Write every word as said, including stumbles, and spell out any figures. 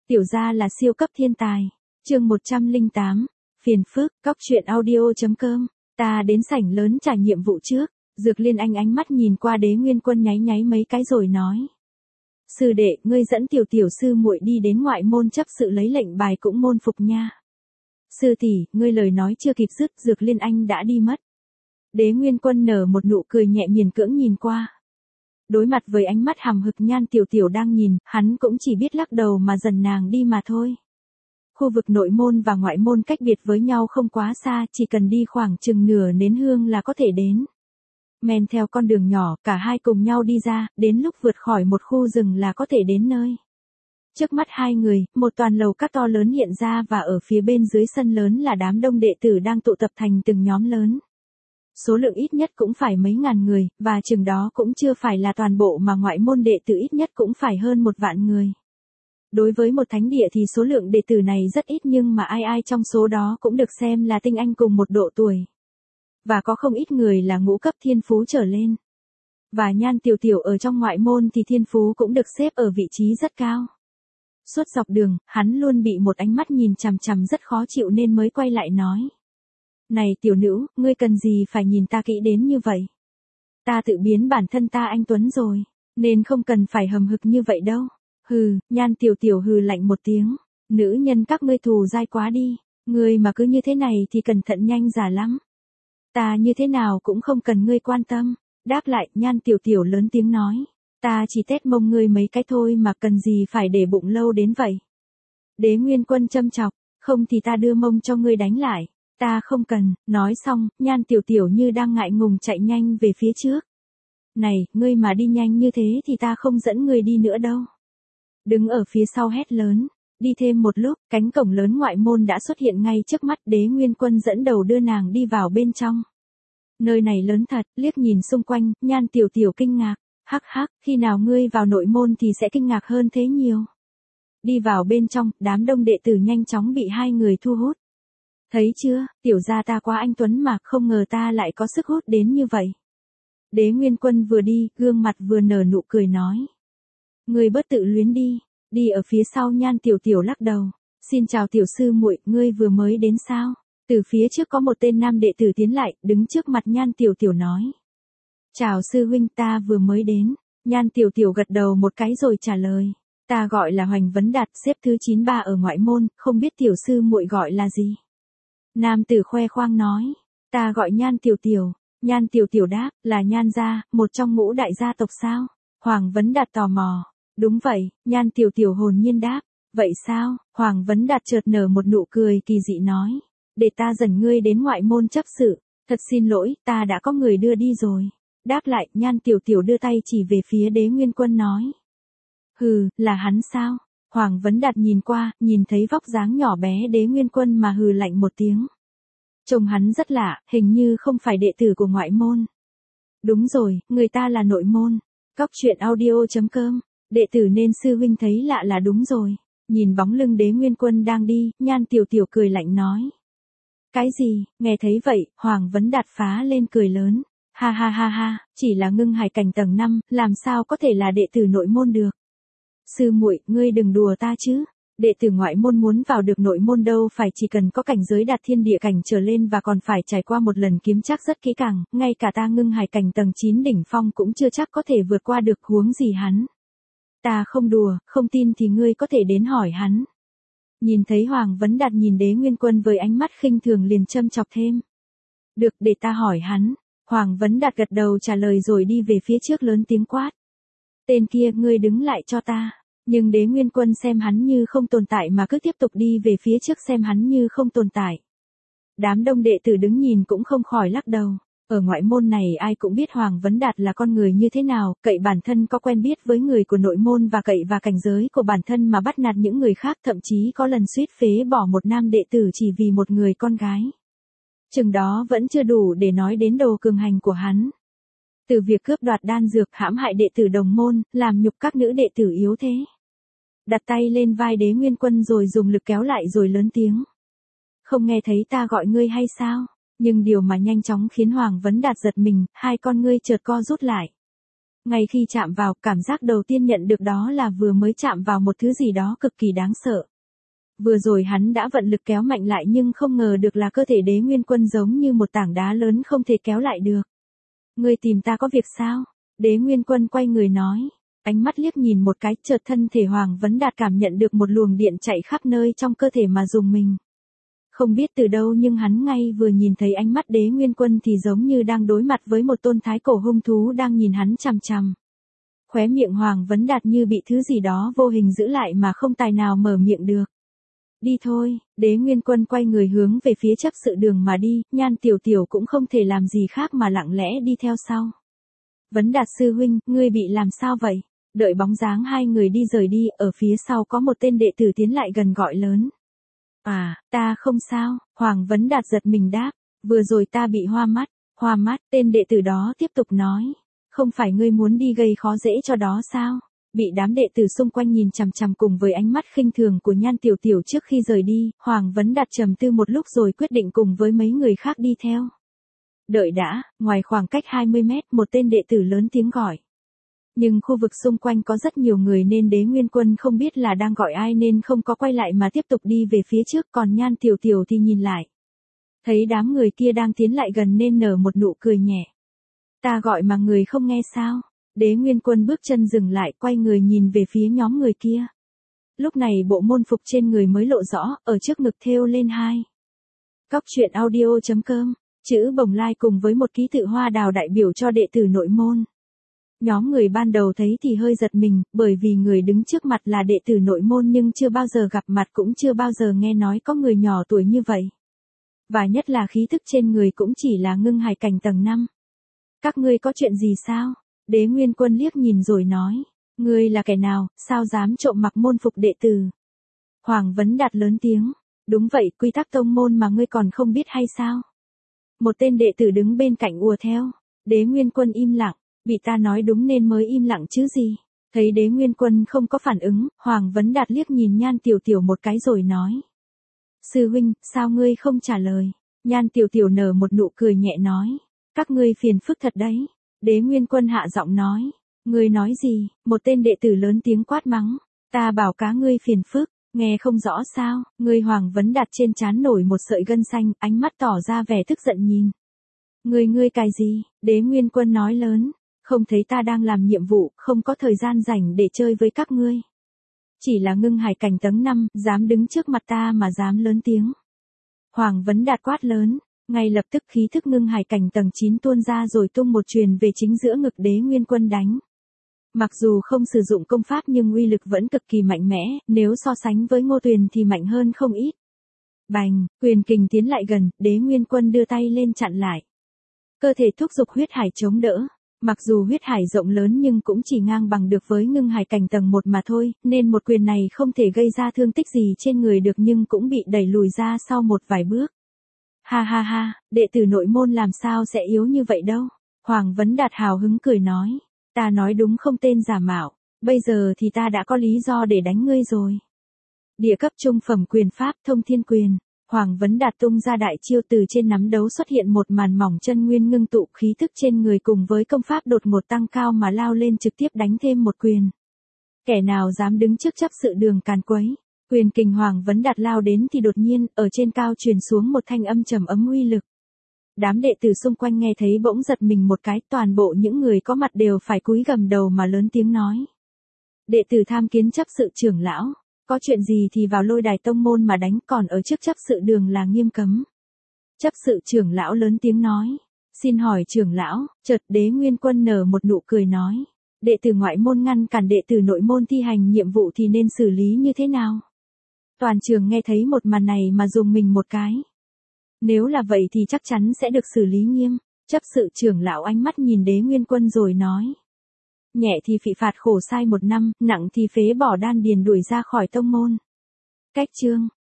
Tiểu gia là siêu cấp thiên tài. Chương một trăm lẻ tám, phiền phức, cóc truyện audio.com. Ta đến sảnh lớn trải nhiệm vụ trước. Dược Liên Anh ánh mắt nhìn qua Đế Nguyên Quân nháy nháy mấy cái rồi nói: "Sư đệ, ngươi dẫn tiểu tiểu sư muội đi đến ngoại môn chấp sự lấy lệnh bài cũng môn phục nha." "Sư tỷ, ngươi lời nói chưa kịp dứt, Dược Liên Anh đã đi mất." Đế Nguyên Quân nở một nụ cười nhẹ miền cưỡng nhìn qua. Đối mặt với ánh mắt hầm hực Nhan Tiểu Tiểu đang nhìn, hắn cũng chỉ biết lắc đầu mà dần nàng đi mà thôi. Khu vực nội môn và ngoại môn cách biệt với nhau không quá xa, chỉ cần đi khoảng chừng nửa nén hương là có thể đến. Men theo con đường nhỏ, cả hai cùng nhau đi ra, đến lúc vượt khỏi một khu rừng là có thể đến nơi. Trước mắt hai người, một toàn lầu các to lớn hiện ra và ở phía bên dưới sân lớn là đám đông đệ tử đang tụ tập thành từng nhóm lớn. Số lượng ít nhất cũng phải mấy ngàn người, và chừng đó cũng chưa phải là toàn bộ mà ngoại môn đệ tử ít nhất cũng phải hơn một vạn người. Đối với một thánh địa thì số lượng đệ tử này rất ít nhưng mà ai ai trong số đó cũng được xem là tinh anh cùng một độ tuổi. Và có không ít người là ngũ cấp thiên phú trở lên. Và Nhan Tiểu Tiểu ở trong ngoại môn thì thiên phú cũng được xếp ở vị trí rất cao. Suốt dọc đường, hắn luôn bị một ánh mắt nhìn chằm chằm rất khó chịu nên mới quay lại nói: "Này tiểu nữ, ngươi cần gì phải nhìn ta kỹ đến như vậy? Ta tự biến bản thân ta anh tuấn rồi, nên không cần phải hầm hực như vậy đâu." Hừ, Nhan Tiểu Tiểu hừ lạnh một tiếng: "Nữ nhân các ngươi thù dai quá đi, ngươi mà cứ như thế này thì cẩn thận nhanh già lắm. Ta như thế nào cũng không cần ngươi quan tâm." Đáp lại, Nhan Tiểu Tiểu lớn tiếng nói: "Ta chỉ tét mông ngươi mấy cái thôi mà cần gì phải để bụng lâu đến vậy?" Đế Nguyên Quân châm chọc: "Không thì ta đưa mông cho ngươi đánh lại." "Ta không cần." Nói xong, Nhan Tiểu Tiểu như đang ngại ngùng chạy nhanh về phía trước. "Này, ngươi mà đi nhanh như thế thì ta không dẫn ngươi đi nữa đâu." Đứng ở phía sau hét lớn. Đi thêm một lúc, cánh cổng lớn ngoại môn đã xuất hiện ngay trước mắt. Đế Nguyên Quân dẫn đầu đưa nàng đi vào bên trong. Nơi này lớn thật, liếc nhìn xung quanh, Nhan Tiểu Tiểu kinh ngạc. "Hắc hắc, khi nào ngươi vào nội môn thì sẽ kinh ngạc hơn thế nhiều." Đi vào bên trong, đám đông đệ tử nhanh chóng bị hai người thu hút. "Thấy chưa, tiểu gia ta quá anh tuấn mà, không ngờ ta lại có sức hút đến như vậy." Đế Nguyên Quân vừa đi, gương mặt vừa nở nụ cười nói: "Ngươi bớt tự luyến đi." Đi ở phía sau Nhan Tiểu Tiểu lắc đầu: "Xin chào tiểu sư muội, ngươi vừa mới đến sao?" Từ phía trước có một tên nam đệ tử tiến lại, đứng trước mặt Nhan Tiểu Tiểu nói: "Chào sư huynh, ta vừa mới đến." Nhan Tiểu Tiểu gật đầu một cái rồi trả lời: "Ta gọi là Hoành Vấn Đạt, xếp thứ chín mươi ba ở ngoại môn, không biết tiểu sư muội gọi là gì?" Nam tử khoe khoang nói: "Ta gọi Nhan Tiểu Tiểu." Nhan Tiểu Tiểu đáp: "Là Nhan gia, một trong ngũ đại gia tộc sao?" Hoàng Vấn Đạt tò mò: "Đúng vậy." Nhan Tiểu Tiểu hồn nhiên đáp: "Vậy sao?" Hoàng Vấn Đạt chợt nở một nụ cười kỳ dị nói: "Để ta dẫn ngươi đến ngoại môn chấp sự." "Thật xin lỗi, ta đã có người đưa đi rồi." Đáp lại, Nhan Tiểu Tiểu đưa tay chỉ về phía Đế Nguyên Quân nói: "Hừ, là hắn sao?" Hoàng Vấn Đạt nhìn qua, nhìn thấy vóc dáng nhỏ bé Đế Nguyên Quân mà hừ lạnh một tiếng. Trông hắn rất lạ, hình như không phải đệ tử của ngoại môn. "Đúng rồi, người ta là nội môn." Cóc truyện audio.com. Đệ tử nên sư huynh thấy lạ là đúng rồi. Nhìn bóng lưng Đế Nguyên Quân đang đi, Nhan Tiểu Tiểu cười lạnh nói: "Cái gì?" Nghe thấy vậy, Hoàng Vấn Đạt phá lên cười lớn: "Ha ha ha ha, chỉ là ngưng hải cảnh tầng năm, làm sao có thể là đệ tử nội môn được? Sư muội, ngươi đừng đùa ta chứ. Đệ tử ngoại môn muốn vào được nội môn đâu phải chỉ cần có cảnh giới đạt thiên địa cảnh trở lên và còn phải trải qua một lần kiếm trác rất kỹ càng, ngay cả ta ngưng hải cảnh tầng chín đỉnh phong cũng chưa chắc có thể vượt qua được, huống gì hắn." "Ta không đùa, không tin thì ngươi có thể đến hỏi hắn." Nhìn thấy Hoàng Vấn Đạt nhìn Đế Nguyên Quân với ánh mắt khinh thường liền châm chọc thêm: "Được, để ta hỏi hắn." Hoàng Vấn Đạt gật đầu trả lời rồi đi về phía trước lớn tiếng quát: "Tên kia, ngươi đứng lại cho ta." Nhưng Đế Nguyên Quân xem hắn như không tồn tại mà cứ tiếp tục đi về phía trước xem hắn như không tồn tại. Đám đông đệ tử đứng nhìn cũng không khỏi lắc đầu. Ở ngoại môn này ai cũng biết Hoàng Vấn Đạt là con người như thế nào, cậy bản thân có quen biết với người của nội môn và cậy và cảnh giới của bản thân mà bắt nạt những người khác, thậm chí có lần suýt phế bỏ một nam đệ tử chỉ vì một người con gái. Chừng đó vẫn chưa đủ để nói đến đồ cường hành của hắn. Từ việc cướp đoạt đan dược, hãm hại đệ tử đồng môn, làm nhục các nữ đệ tử yếu thế. Đặt tay lên vai Đế Nguyên Quân rồi dùng lực kéo lại rồi lớn tiếng: "Không nghe thấy ta gọi ngươi hay sao?" Nhưng điều mà nhanh chóng khiến Hoàng Vấn Đạt giật mình, hai con ngươi chợt co rút lại. Ngay khi chạm vào, cảm giác đầu tiên nhận được đó là vừa mới chạm vào một thứ gì đó cực kỳ đáng sợ. Vừa rồi hắn đã vận lực kéo mạnh lại nhưng không ngờ được là cơ thể Đế Nguyên Quân giống như một tảng đá lớn không thể kéo lại được. Ngươi tìm ta có việc sao? Đế Nguyên Quân quay người nói. Ánh mắt liếc nhìn một cái, chợt thân thể Hoàng Vấn Đạt cảm nhận được một luồng điện chạy khắp nơi trong cơ thể mà rùng mình. Không biết từ đâu nhưng hắn ngay vừa nhìn thấy ánh mắt Đế Nguyên Quân thì giống như đang đối mặt với một tôn thái cổ hung thú đang nhìn hắn chằm chằm. Khóe miệng Hoàng Vấn Đạt như bị thứ gì đó vô hình giữ lại mà không tài nào mở miệng được. Đi thôi, Đế Nguyên Quân quay người hướng về phía chấp sự đường mà đi, Nhan Tiểu Tiểu cũng không thể làm gì khác mà lặng lẽ đi theo sau. Vấn Đạt sư huynh, ngươi bị làm sao vậy? Đợi bóng dáng hai người đi rời đi, ở phía sau có một tên đệ tử tiến lại gần gọi lớn. À, ta không sao, Hoàng Vấn Đạt giật mình đáp, vừa rồi ta bị hoa mắt, hoa mắt, tên đệ tử đó tiếp tục nói. Không phải ngươi muốn đi gây khó dễ cho đó sao? Bị đám đệ tử xung quanh nhìn chằm chằm cùng với ánh mắt khinh thường của Nhan Tiểu Tiểu trước khi rời đi, Hoàng Vấn Đạt trầm tư một lúc rồi quyết định cùng với mấy người khác đi theo. Đợi đã, ngoài khoảng cách hai mươi mét, một tên đệ tử lớn tiếng gọi. Nhưng khu vực xung quanh có rất nhiều người nên Đế Nguyên Quân không biết là đang gọi ai nên không có quay lại mà tiếp tục đi về phía trước, còn Nhan Tiểu Tiểu thì nhìn lại. Thấy đám người kia đang tiến lại gần nên nở một nụ cười nhẹ. Ta gọi mà người không nghe sao? Đế Nguyên Quân bước chân dừng lại, quay người nhìn về phía nhóm người kia. Lúc này bộ môn phục trên người mới lộ rõ, ở trước ngực thêu lên hai. Cóc truyện audio chấm com, chữ bồng lai cùng với một ký tự hoa đào đại biểu cho đệ tử nội môn. Nhóm người ban đầu thấy thì hơi giật mình, bởi vì người đứng trước mặt là đệ tử nội môn nhưng chưa bao giờ gặp mặt cũng chưa bao giờ nghe nói có người nhỏ tuổi như vậy. Và nhất là khí thức trên người cũng chỉ là ngưng hải cảnh tầng năm. Các ngươi có chuyện gì sao? Đế Nguyên Quân liếc nhìn rồi nói. Ngươi là kẻ nào, sao dám trộm mặc môn phục đệ tử? Hoàng Vấn Đạt lớn tiếng. Đúng vậy, quy tắc tông môn mà ngươi còn không biết hay sao? Một tên đệ tử đứng bên cạnh ùa theo. Đế Nguyên Quân im lặng. Bị ta nói đúng nên mới im lặng chứ gì. Thấy Đế Nguyên Quân không có phản ứng, Hoàng Vấn Đạt liếc nhìn Nhan Tiểu Tiểu một cái rồi nói. Sư huynh, sao ngươi không trả lời? Nhan Tiểu Tiểu nở một nụ cười nhẹ nói. Các ngươi phiền phức thật đấy. Đế Nguyên Quân hạ giọng nói. Ngươi nói gì? Một tên đệ tử lớn tiếng quát mắng. Ta bảo cá ngươi phiền phức, nghe không rõ sao? Ngươi Hoàng Vấn Đạt trên trán nổi một sợi gân xanh, ánh mắt tỏ ra vẻ tức giận nhìn. Ngươi ngươi cài gì? Đế Nguyên Quân nói lớn. Không thấy ta đang làm nhiệm vụ, không có thời gian rảnh để chơi với các ngươi. Chỉ là ngưng hải cảnh tầng năm, dám đứng trước mặt ta mà dám lớn tiếng. Hoàng Vấn Đạt quát lớn, ngay lập tức khí thức ngưng hải cảnh tầng chín tuôn ra rồi tung một chuyền về chính giữa ngực Đế Nguyên Quân đánh. Mặc dù không sử dụng công pháp nhưng uy lực vẫn cực kỳ mạnh mẽ, nếu so sánh với Ngô Tuyền thì mạnh hơn không ít. Bành, quyền kình tiến lại gần, Đế Nguyên Quân đưa tay lên chặn lại. Cơ thể thúc giục huyết hải chống đỡ. Mặc dù huyết hải rộng lớn nhưng cũng chỉ ngang bằng được với ngưng hải cảnh tầng một mà thôi, nên một quyền này không thể gây ra thương tích gì trên người được nhưng cũng bị đẩy lùi ra sau một vài bước. Ha ha ha, đệ tử nội môn làm sao sẽ yếu như vậy đâu. Hoàng Vấn Đạt hào hứng cười nói. Ta nói đúng không tên giả mạo, bây giờ thì ta đã có lý do để đánh ngươi rồi. Địa cấp trung phẩm quyền pháp thông thiên quyền. Hoàng Vấn Đạt tung ra đại chiêu, từ trên nắm đấu xuất hiện một màn mỏng chân nguyên ngưng tụ, khí thức trên người cùng với công pháp đột ngột tăng cao mà lao lên trực tiếp đánh thêm một quyền. Kẻ nào dám đứng trước chấp sự đường càn quấy. Quyền kình Hoàng Vấn Đạt lao đến thì đột nhiên, ở trên cao truyền xuống một thanh âm trầm ấm uy lực. Đám đệ tử xung quanh nghe thấy bỗng giật mình một cái, toàn bộ những người có mặt đều phải cúi gằm đầu mà lớn tiếng nói. Đệ tử tham kiến chấp sự trưởng lão. Có chuyện gì thì vào lôi đài tông môn mà đánh, còn ở trước chấp sự đường là nghiêm cấm. Chấp sự trưởng lão lớn tiếng nói. Xin hỏi trưởng lão, chợt Đế Nguyên Quân nở một nụ cười nói. Đệ tử ngoại môn ngăn cản đệ tử nội môn thi hành nhiệm vụ thì nên xử lý như thế nào? Toàn trường nghe thấy một màn này mà rùng mình một cái. Nếu là vậy thì chắc chắn sẽ được xử lý nghiêm. Chấp sự trưởng lão ánh mắt nhìn Đế Nguyên Quân rồi nói. Nhẹ thì phị phạt khổ sai một năm, nặng thì phế bỏ đan điền đuổi ra khỏi tông môn. Cách chương